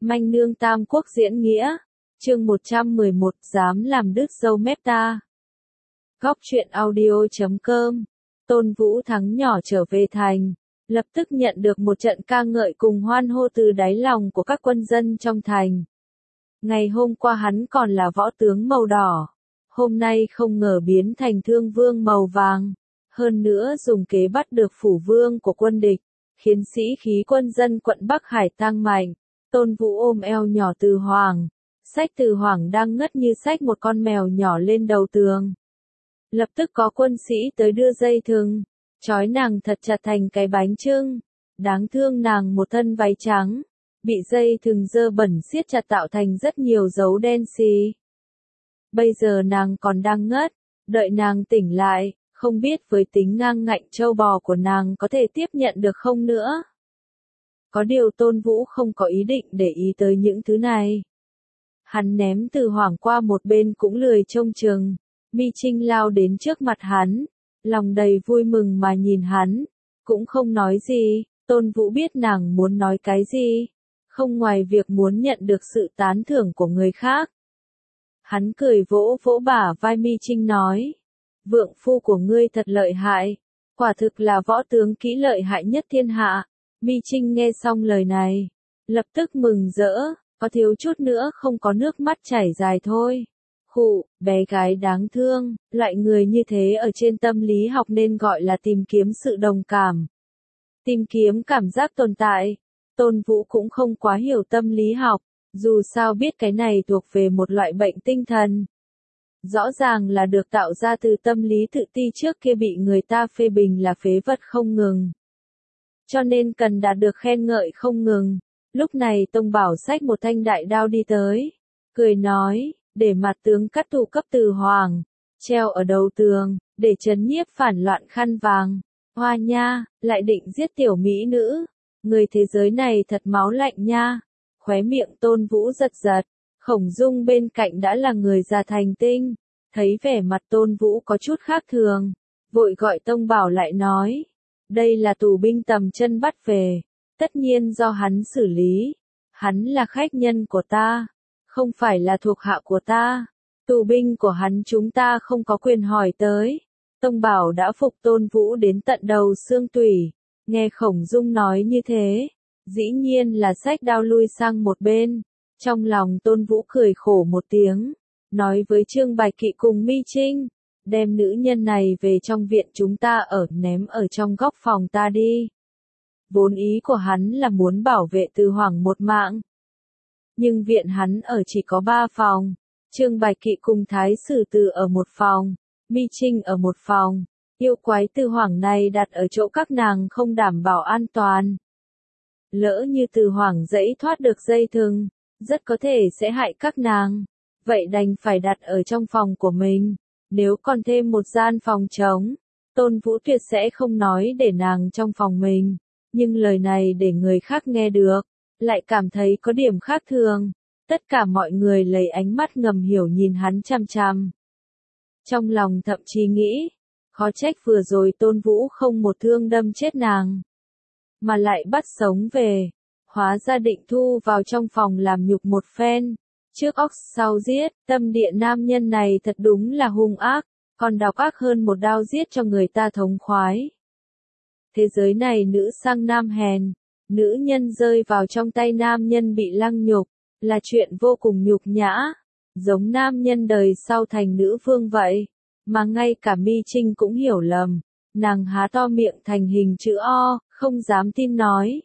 Manh nương Tam Quốc diễn nghĩa. Chương 111 dám làm đứt dâu mép ta. Góc truyện audio.com. Tôn Vũ Thắng nhỏ trở về thành, lập tức nhận được một trận ca ngợi cùng hoan hô từ đáy lòng của các quân dân trong thành. Ngày hôm qua hắn còn là võ tướng màu đỏ, hôm nay không ngờ biến thành thương vương màu vàng, hơn nữa dùng kế bắt được phủ vương của quân địch, khiến sĩ khí quân dân quận Bắc Hải tăng mạnh. Tôn Vũ ôm eo nhỏ Từ Hoàng, xách Từ Hoàng đang ngất như xách một con mèo nhỏ lên đầu tường. Lập tức có quân sĩ tới đưa dây thừng, trói nàng thật chặt thành cái bánh chưng. Đáng thương nàng một thân váy trắng, bị dây thừng dơ bẩn siết chặt tạo thành rất nhiều dấu đen xì. Bây giờ nàng còn đang ngất, đợi nàng tỉnh lại, không biết với tính ngang ngạnh trâu bò của nàng có thể tiếp nhận được không nữa. Có điều Tôn Vũ không có ý định để ý tới những thứ này. Hắn ném Từ Hoàng qua một bên cũng lười trông chừng. Mi Trinh lao đến trước mặt hắn, lòng đầy vui mừng mà nhìn hắn, cũng không nói gì. Tôn Vũ biết nàng muốn nói cái gì, không ngoài việc muốn nhận được sự tán thưởng của người khác. Hắn cười vỗ vỗ bả vai Mi Trinh nói, vượng phu của ngươi thật lợi hại, quả thực là võ tướng kỹ lợi hại nhất thiên hạ. Mi Trinh nghe xong lời này, lập tức mừng rỡ, có thiếu chút nữa không có nước mắt chảy dài thôi. Khụ, bé gái đáng thương, loại người như thế ở trên tâm lý học nên gọi là tìm kiếm sự đồng cảm. Tìm kiếm cảm giác tồn tại. Tôn Vũ cũng không quá hiểu tâm lý học, dù sao biết cái này thuộc về một loại bệnh tinh thần. Rõ ràng là được tạo ra từ tâm lý tự ti trước kia bị người ta phê bình là phế vật không ngừng. Cho nên cần đạt được khen ngợi không ngừng. Lúc này Tông Bảo xách một thanh đại đao đi tới, cười nói, để mặt tướng cắt thủ cấp Từ Hoàng, treo ở đầu tường, để trấn nhiếp phản loạn khăn vàng. Hoa nha, lại định giết tiểu mỹ nữ. Người thế giới này thật máu lạnh nha. Khóe miệng Tôn Vũ giật giật, Khổng Dung bên cạnh đã là người già thành tinh, thấy vẻ mặt Tôn Vũ có chút khác thường, vội gọi Tông Bảo lại nói, đây là tù binh tầm chân bắt về, tất nhiên do hắn xử lý, hắn là khách nhân của ta, không phải là thuộc hạ của ta, tù binh của hắn chúng ta không có quyền hỏi tới. Tông Bảo đã phục Tôn Vũ đến tận đầu xương tủy, nghe Khổng Dung nói như thế, dĩ nhiên là xách đao lui sang một bên. Trong lòng Tôn Vũ cười khổ một tiếng, nói với Trương Bạch Kỵ cùng Mi Trinh, đem nữ nhân này về trong viện chúng ta ở, ném ở trong góc phòng ta đi. Vốn ý của hắn là muốn bảo vệ Từ Hoàng một mạng. Nhưng viện hắn ở chỉ có 3 phòng, Trương Bạch Kỵ cùng Thái Sử Từ ở một phòng, Mi Trinh ở một phòng, yêu quái Từ Hoàng này đặt ở chỗ các nàng không đảm bảo an toàn. Lỡ như Từ Hoàng dẫy thoát được dây thừng, rất có thể sẽ hại các nàng, vậy đành phải đặt ở trong phòng của mình. Nếu còn thêm một gian phòng trống, Tôn Vũ tuyệt sẽ không nói để nàng trong phòng mình, nhưng lời này để người khác nghe được, lại cảm thấy có điểm khác thường. Tất cả mọi người lấy ánh mắt ngầm hiểu nhìn hắn chằm chằm. Trong lòng thậm chí nghĩ, khó trách vừa rồi Tôn Vũ không một thương đâm chết nàng, mà lại bắt sống về, hóa ra định thu vào trong phòng làm nhục một phen, trước óc sau giết. Tâm địa nam nhân này thật đúng là hung ác, còn độc ác hơn một đao giết cho người ta thống khoái. Thế giới này nữ sang nam hèn, nữ nhân rơi vào trong tay nam nhân bị lăng nhục, là chuyện vô cùng nhục nhã, giống nam nhân đời sau thành nữ vương vậy, mà ngay cả Mi Trinh cũng hiểu lầm, nàng há to miệng thành hình chữ O, không dám tin nói.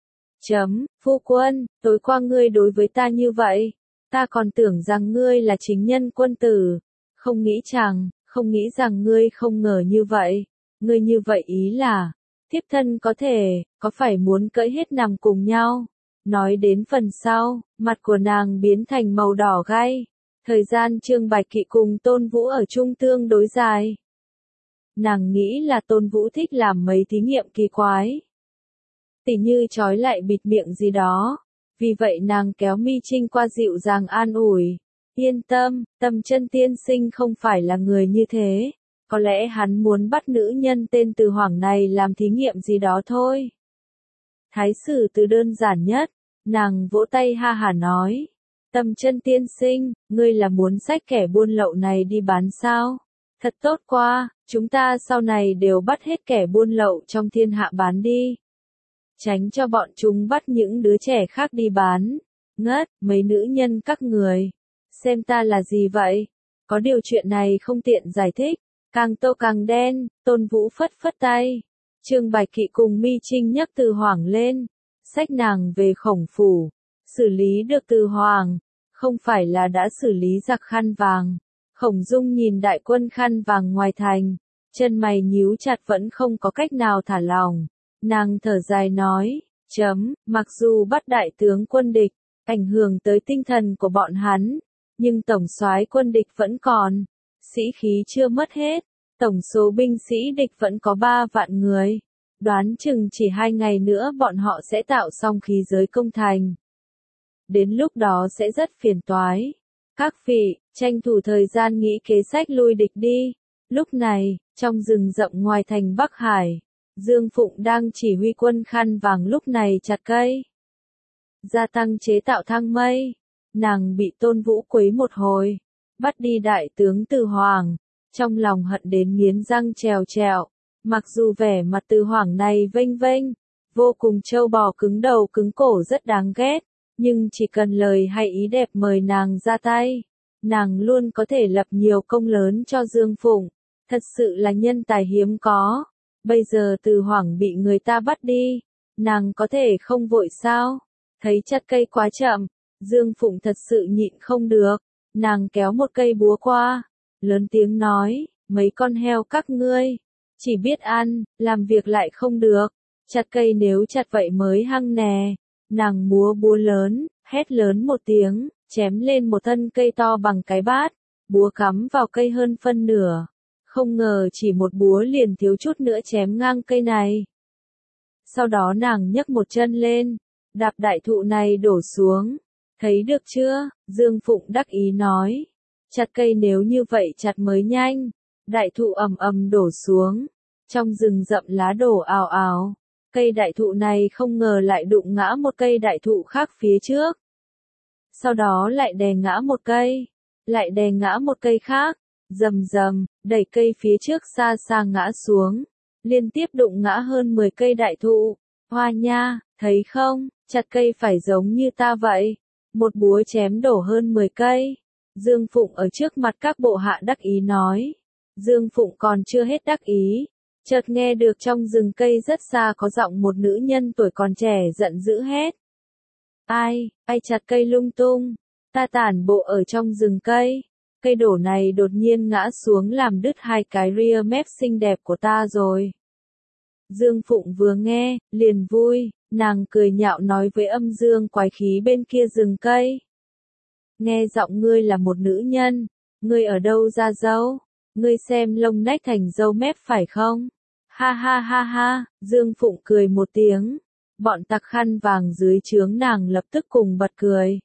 Phu quân, tối qua ngươi đối với ta như vậy, ta còn tưởng rằng ngươi là chính nhân quân tử, không nghĩ rằng ngươi không ngờ như vậy, ngươi như vậy ý là, thiếp thân có phải muốn cởi hết nằm cùng nhau. Nói đến phần sau, mặt của nàng biến thành màu đỏ gay, thời gian Trương Bạch Kỵ cùng Tôn Vũ ở chung tương đối dài. Nàng nghĩ là Tôn Vũ thích làm mấy thí nghiệm kỳ quái, tỉ như trói lại bịt miệng gì đó, vì vậy nàng kéo Mi Trinh qua dịu dàng an ủi, yên tâm, Tầm Chân tiên sinh không phải là người như thế, có lẽ hắn muốn bắt nữ nhân tên Từ Hoàng này làm thí nghiệm gì đó thôi. Thái Sử Từ đơn giản nhất, Nàng vỗ tay ha hả nói. Tầm Chân tiên sinh, ngươi là muốn xách kẻ buôn lậu này đi bán sao? Thật tốt quá, chúng ta sau này đều bắt hết kẻ buôn lậu trong thiên hạ bán đi. Tránh cho bọn chúng bắt những đứa trẻ khác đi bán. Ngất, mấy nữ nhân các người. Xem ta là gì vậy? Có điều chuyện này không tiện giải thích. Càng tô càng đen, Tôn Vũ phất phất tay. Trương Bạch Kỵ cùng Mi Trinh nhấc Từ Hoàng lên. Xách nàng về Khổng phủ. Xử lý được Từ Hoàng. Không phải là đã xử lý giặc khăn vàng. Khổng Dung nhìn đại quân khăn vàng ngoài thành. Chân mày nhíu chặt vẫn không có cách nào thả lòng. Nàng thở dài nói. Mặc dù bắt đại tướng quân địch, ảnh hưởng tới tinh thần của bọn hắn. Nhưng tổng soái quân địch vẫn còn. Sĩ khí chưa mất hết. Tổng số binh sĩ địch vẫn có 3 vạn người. Đoán chừng chỉ 2 ngày nữa bọn họ sẽ tạo xong khí giới công thành. Đến lúc đó sẽ rất phiền toái. Các vị, tranh thủ thời gian nghĩ kế sách lui địch đi. Lúc này, trong rừng rậm ngoài thành Bắc Hải, Dương Phụng đang chỉ huy quân khăn vàng lúc này chặt cây. Gia tăng chế tạo thang mây. Nàng bị Tôn Vũ quấy một hồi. Bắt đi đại tướng Từ Hoàng. Trong lòng hận đến nghiến răng trèo trèo. Mặc dù vẻ mặt Từ Hoàng này vênh vênh, vô cùng trâu bò cứng đầu cứng cổ rất đáng ghét. Nhưng chỉ cần lời hay ý đẹp mời nàng ra tay, nàng luôn có thể lập nhiều công lớn cho Dương Phụng. Thật sự là nhân tài hiếm có. Bây giờ Từ Hoàng bị người ta bắt đi, nàng có thể không vội sao? Thấy chặt cây quá chậm, Dương Phụng thật sự nhịn không được. Nàng kéo một cây búa qua, lớn tiếng nói, mấy con heo các ngươi, chỉ biết ăn, làm việc lại không được. Chặt cây nếu chặt vậy mới hăng nè. Nàng múa búa lớn, hét lớn một tiếng, chém lên một thân cây to bằng cái bát. Búa cắm vào cây hơn phân nửa. Không ngờ chỉ một búa liền thiếu chút nữa chém ngang cây này. Sau đó nàng nhấc một chân lên, đạp đại thụ này đổ xuống. Thấy được chưa? Dương Phụng đắc ý nói. Chặt cây nếu như vậy chặt mới nhanh. Đại thụ ầm ầm đổ xuống. Trong rừng rậm lá đổ ào ào. Cây đại thụ này không ngờ lại đụng ngã một cây đại thụ khác phía trước. Sau đó lại đè ngã một cây. Lại đè ngã một cây khác. Rầm rầm, đẩy cây phía trước xa xa ngã xuống. Liên tiếp đụng ngã hơn 10 cây đại thụ. Hoa nha, thấy không, chặt cây phải giống như ta vậy. Một búa chém đổ hơn 10 cây. Dương Phụng ở trước mặt các bộ hạ đắc ý nói. Dương Phụng còn chưa hết đắc ý. Chợt nghe được trong rừng cây rất xa có giọng một nữ nhân tuổi còn trẻ giận dữ hét. Ai chặt cây lung tung. Ta tản bộ ở trong rừng cây. Cây đổ này đột nhiên ngã xuống làm đứt 2 cái ria mép xinh đẹp của ta rồi. Dương Phụng vừa nghe, liền vui, nàng cười nhạo nói với âm dương quái khí bên kia rừng cây. Nghe giọng ngươi là một nữ nhân, ngươi ở đâu ra dâu? Ngươi xem lông nách thành dâu mép phải không? Ha ha ha ha, Dương Phụng cười một tiếng. Bọn tặc khăn vàng dưới trướng nàng lập tức cùng bật cười.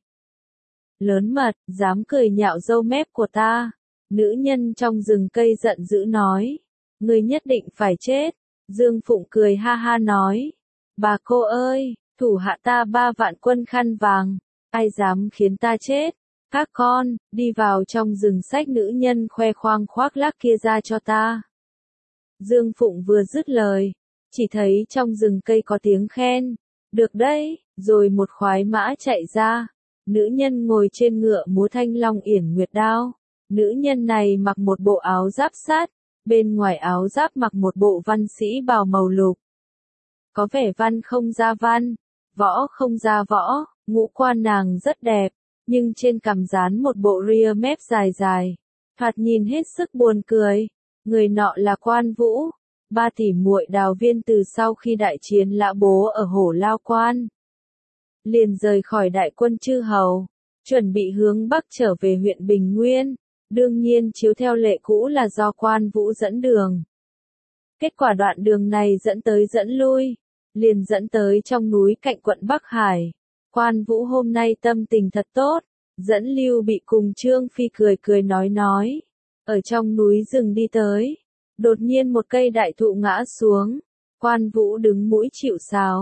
Lớn mật, dám cười nhạo dâu mép của ta. Nữ nhân trong rừng cây giận dữ nói. Ngươi nhất định phải chết. Dương Phụng cười ha ha nói. Bà cô ơi, thủ hạ ta 3 vạn quân khăn vàng. Ai dám khiến ta chết? Các con, đi vào trong rừng xách nữ nhân khoe khoang khoác lác kia ra cho ta. Dương Phụng vừa dứt lời, chỉ thấy trong rừng cây có tiếng khen. Được đấy, rồi một khoái mã chạy ra. Nữ nhân ngồi trên ngựa múa thanh long yển nguyệt đao. Nữ nhân này mặc một bộ áo giáp sắt, bên ngoài áo giáp mặc một bộ văn sĩ bào màu lục. Có vẻ văn không ra văn, võ không ra võ, ngũ quan nàng rất đẹp, nhưng trên cằm dán một bộ ria mép dài dài, thoạt nhìn hết sức buồn cười. Người nọ là Quan Vũ, 3 tỷ muội Đào Viên từ sau khi đại chiến lã bố ở Hổ Lao Quan. Liền rời khỏi đại quân chư hầu, chuẩn bị hướng Bắc trở về huyện Bình Nguyên, đương nhiên chiếu theo lệ cũ là do Quan Vũ dẫn đường. Kết quả đoạn đường này dẫn tới dẫn lui, liền dẫn tới trong núi cạnh quận Bắc Hải. Quan Vũ hôm nay tâm tình thật tốt, dẫn Lưu Bị cùng Trương Phi cười cười nói. Ở trong núi rừng đi tới, đột nhiên một cây đại thụ ngã xuống, Quan Vũ đứng mũi chịu sào.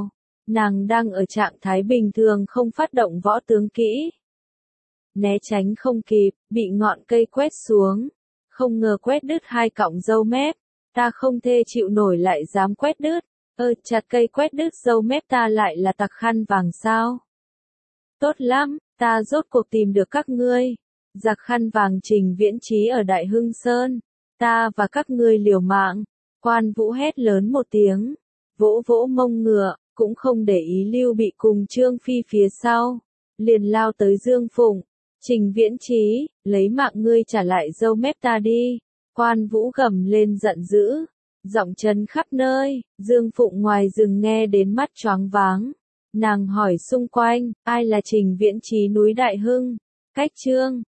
Nàng đang ở trạng thái bình thường không phát động võ tướng kỹ. Né tránh không kịp, bị ngọn cây quét xuống. Không ngờ quét đứt 2 cọng râu mép. Ta không thể chịu nổi lại dám quét đứt. Chặt cây quét đứt râu mép ta lại là tặc khăn vàng sao? Tốt lắm, ta rốt cuộc tìm được các ngươi. Giặc khăn vàng Trình Viễn Chí ở Đại Hưng Sơn. Ta và các ngươi liều mạng. Quan Vũ hét lớn một tiếng. Vỗ vỗ mông ngựa, cũng không để ý Lưu Bị cùng Trương Phi phía sau. Liền lao tới Dương Phụng. Trình Viễn Chí, lấy mạng ngươi trả lại râu mép ta đi. Quan Vũ gầm lên giận dữ. Giọng chấn khắp nơi, Dương Phụng ngoài rừng nghe đến mắt choáng váng. Nàng hỏi xung quanh, ai là Trình Viễn Chí núi Đại Hưng? Cách Trương,